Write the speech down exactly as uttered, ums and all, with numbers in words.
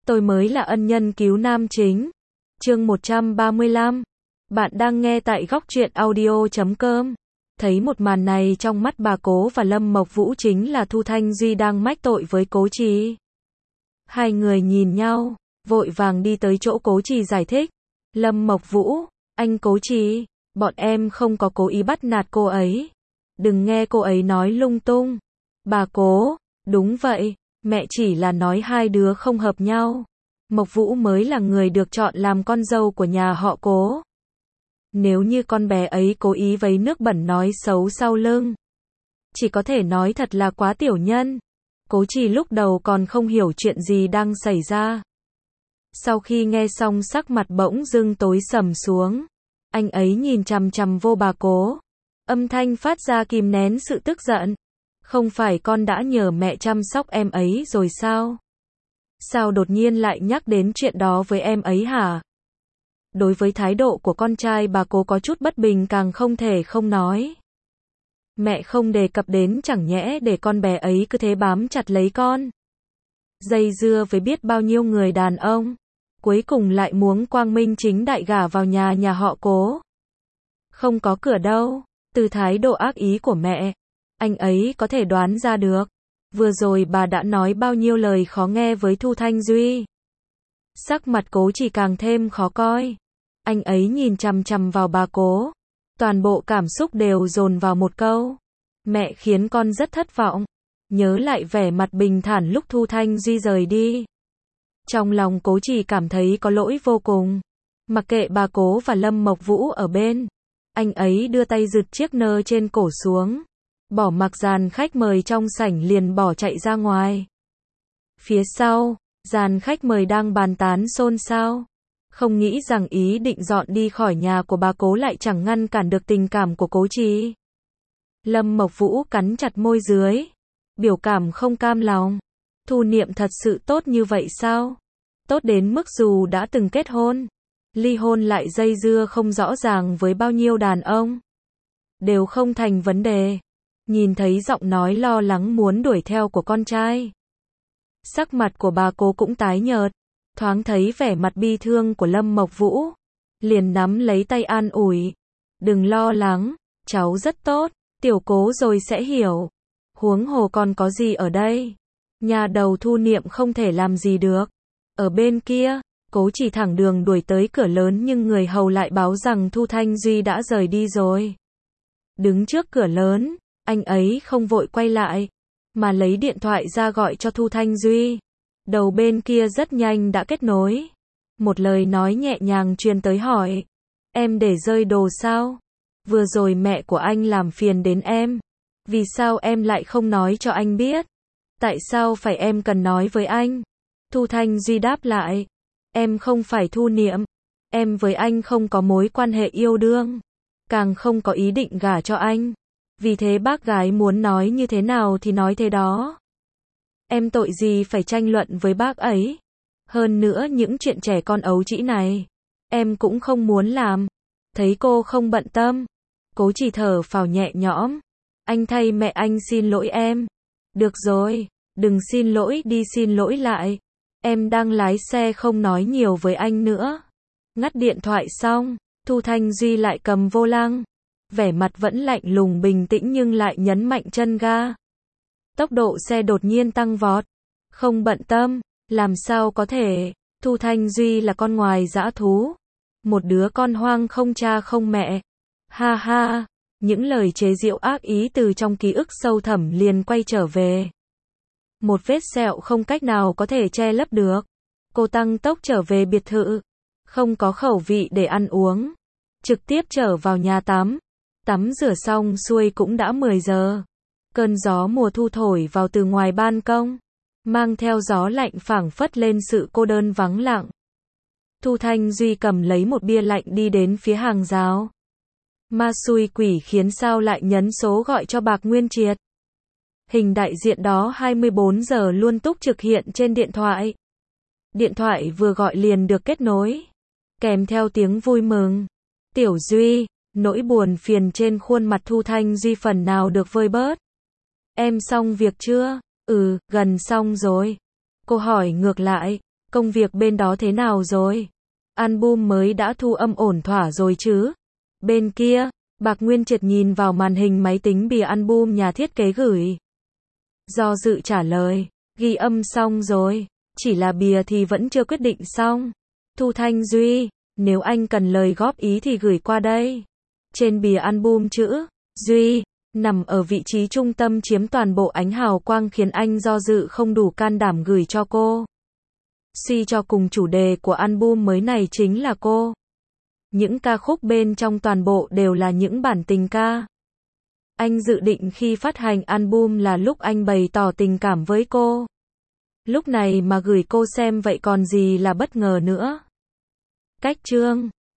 Tôi mới là ân nhân cứu nam chính. Chương một trăm ba mươi lăm. Bạn đang nghe tại góc truyện audio chấm com. Thấy một màn này trong mắt bà Cố và Lâm Mộc Vũ chính là Thu Thanh Duy đang mách tội với Cố Trì. Hai người nhìn nhau, vội vàng đi tới chỗ Cố Trì giải thích. Lâm Mộc Vũ, anh Cố Trì, bọn em không có cố ý bắt nạt cô ấy. Đừng nghe cô ấy nói lung tung. Bà Cố, đúng vậy, mẹ chỉ là nói hai đứa không hợp nhau. Mộc Vũ mới là người được chọn làm con dâu của nhà họ Cố. Nếu như con bé ấy cố ý vấy nước bẩn nói xấu sau lưng, chỉ có thể nói thật là quá tiểu nhân. Cố Trì lúc đầu còn không hiểu chuyện gì đang xảy ra. Sau khi nghe xong sắc mặt bỗng dưng tối sầm xuống. Anh ấy nhìn chằm chằm vô bà Cố. Âm thanh phát ra kìm nén sự tức giận. Không phải con đã nhờ mẹ chăm sóc em ấy rồi sao? Sao đột nhiên lại nhắc đến chuyện đó với em ấy hả? Đối với thái độ của con trai bà Cố có chút bất bình càng không thể không nói. Mẹ không đề cập đến chẳng nhẽ để con bé ấy cứ thế bám chặt lấy con. Dây dưa với biết bao nhiêu người đàn ông. Cuối cùng lại muốn quang minh chính đại gả vào nhà nhà họ Cố. Không có cửa đâu. Từ thái độ ác ý của mẹ, anh ấy có thể đoán ra được. Vừa rồi bà đã nói bao nhiêu lời khó nghe với Thu Thanh Duy. Sắc mặt Cố chỉ càng thêm khó coi. Anh ấy nhìn chằm chằm vào bà Cố. Toàn bộ cảm xúc đều dồn vào một câu. Mẹ khiến con rất thất vọng. Nhớ lại vẻ mặt bình thản lúc Thu Thanh Duy rời đi. Trong lòng Cố chỉ cảm thấy có lỗi vô cùng. Mặc kệ bà Cố và Lâm Mộc Vũ ở bên. Anh ấy đưa tay giật chiếc nơ trên cổ xuống. Bỏ mặc dàn khách mời trong sảnh liền bỏ chạy ra ngoài. Phía sau, dàn khách mời đang bàn tán xôn xao. Không nghĩ rằng ý định dọn đi khỏi nhà của bà Cố lại chẳng ngăn cản được tình cảm của Cố Trì. Lâm Mộc Vũ cắn chặt môi dưới. Biểu cảm không cam lòng. Thu Niệm thật sự tốt như vậy sao? Tốt đến mức dù đã từng kết hôn, ly hôn lại dây dưa không rõ ràng với bao nhiêu đàn ông. Đều không thành vấn đề. Nhìn thấy giọng nói lo lắng muốn đuổi theo của con trai. Sắc mặt của bà Cố cũng tái nhợt. Thoáng thấy vẻ mặt bi thương của Lâm Mộc Vũ. Liền nắm lấy tay an ủi. Đừng lo lắng, cháu rất tốt, tiểu Cố rồi sẽ hiểu. Huống hồ còn có gì ở đây. Nhà đầu Thu Niệm không thể làm gì được. Ở bên kia, Cố chỉ thẳng đường đuổi tới cửa lớn nhưng người hầu lại báo rằng Thu Thanh Duy đã rời đi rồi. Đứng trước cửa lớn, anh ấy không vội quay lại, mà lấy điện thoại ra gọi cho Thu Thanh Duy. Đầu bên kia rất nhanh đã kết nối. Một lời nói nhẹ nhàng truyền tới hỏi. Em để rơi đồ sao? Vừa rồi mẹ của anh làm phiền đến em. Vì sao em lại không nói cho anh biết? Tại sao phải em cần nói với anh? Thu Thanh Duy đáp lại. Em không phải Thu Niệm. Em với anh không có mối quan hệ yêu đương. Càng không có ý định gả cho anh. Vì thế bác gái muốn nói như thế nào thì nói thế đó. Em tội gì phải tranh luận với bác ấy. Hơn nữa những chuyện trẻ con ấu trĩ này, em cũng không muốn làm. Thấy cô không bận tâm, Cố chỉ thở phào nhẹ nhõm. Anh thay mẹ anh xin lỗi em. Được rồi, đừng xin lỗi đi xin lỗi lại. Em đang lái xe không nói nhiều với anh nữa. Ngắt điện thoại xong, Thu Thanh Duy lại cầm vô lăng. Vẻ mặt vẫn lạnh lùng bình tĩnh nhưng lại nhấn mạnh chân ga. Tốc độ xe đột nhiên tăng vọt. Không bận tâm, làm sao có thể. Thu Thanh Duy là con ngoài dã thú. Một đứa con hoang không cha không mẹ. Ha ha, những lời chế giễu ác ý từ trong ký ức sâu thẳm liền quay trở về. Một vết sẹo không cách nào có thể che lấp được. Cô tăng tốc trở về biệt thự. Không có khẩu vị để ăn uống. Trực tiếp trở vào nhà tắm. Tắm rửa xong xuôi cũng đã mười giờ. Cơn gió mùa thu thổi vào từ ngoài ban công. Mang theo gió lạnh phảng phất lên sự cô đơn vắng lặng. Thu Thanh Duy cầm lấy một bia lạnh đi đến phía hàng rào. Ma xui quỷ khiến sao lại nhấn số gọi cho Bạc Nguyên Triệt. Hình đại diện đó hai mươi bốn giờ luôn túc trực hiện trên điện thoại. Điện thoại vừa gọi liền được kết nối. Kèm theo tiếng vui mừng. Tiểu Duy, nỗi buồn phiền trên khuôn mặt Thu Thanh Duy phần nào được vơi bớt. Em xong việc chưa? Ừ, gần xong rồi. Cô hỏi ngược lại. Công việc bên đó thế nào rồi? Album mới đã thu âm ổn thỏa rồi chứ? Bên kia, Bạc Nguyên Triệt nhìn vào màn hình máy tính bìa album nhà thiết kế gửi. Do dự trả lời, ghi âm xong rồi, chỉ là bìa thì vẫn chưa quyết định xong. Thu Thanh Duy, nếu anh cần lời góp ý thì gửi qua đây. Trên bìa album chữ Duy nằm ở vị trí trung tâm chiếm toàn bộ ánh hào quang khiến anh do dự không đủ can đảm gửi cho cô. Suy cho cùng chủ đề của album mới này chính là cô. Những ca khúc bên trong toàn bộ đều là những bản tình ca. Anh dự định khi phát hành album là lúc anh bày tỏ tình cảm với cô. Lúc này mà gửi cô xem vậy còn gì là bất ngờ nữa. Cách chương